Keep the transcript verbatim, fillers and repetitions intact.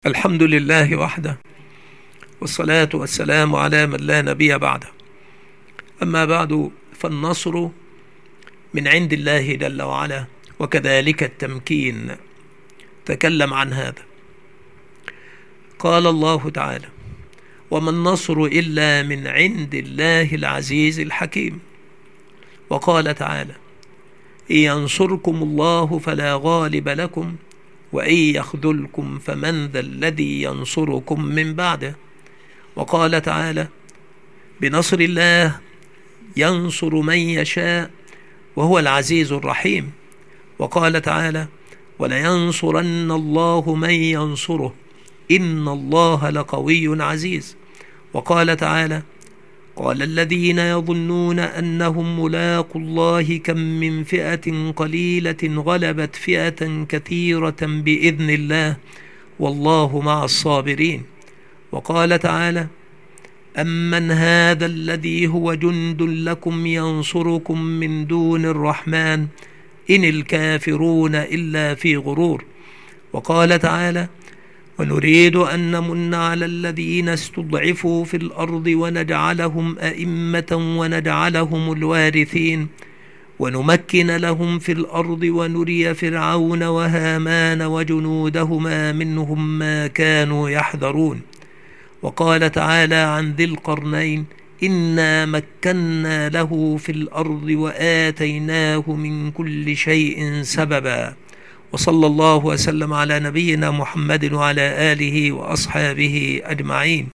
الحمد لله وحده، والصلاة والسلام على من لا نبي بعده. أما بعد، فالنصر من عند الله جل وعلا، وكذلك التمكين. تكلم عن هذا. قال الله تعالى: وما النصر إلا من عند الله العزيز الحكيم. وقال تعالى: إن ينصركم الله فلا غالب لكم، وإن يخذلكم فمن ذا الذي ينصركم من بعده. وقال تعالى: بنصر الله ينصر من يشاء وهو العزيز الرحيم. وقال تعالى: ولينصرن الله من ينصره إن الله لقوي عزيز. وقال تعالى: قال الذين يظنون أنهم ملاقوا الله كم من فئة قليلة غلبت فئة كثيرة بإذن الله والله مع الصابرين. وقال تعالى: أمن هذا الذي هو جند لكم ينصركم من دون الرحمن إن الكافرون إلا في غرور. وقال تعالى: ونريد أن نمن على الذين استضعفوا في الأرض ونجعلهم أئمة ونجعلهم الوارثين ونمكن لهم في الأرض ونري فرعون وهامان وجنودهما منهم ما كانوا يحذرون. وقال تعالى عن ذي القرنين: إنا مكنا له في الأرض وآتيناه من كل شيء سببا. وصلى الله وسلم على نبينا محمد وعلى آله وأصحابه أجمعين.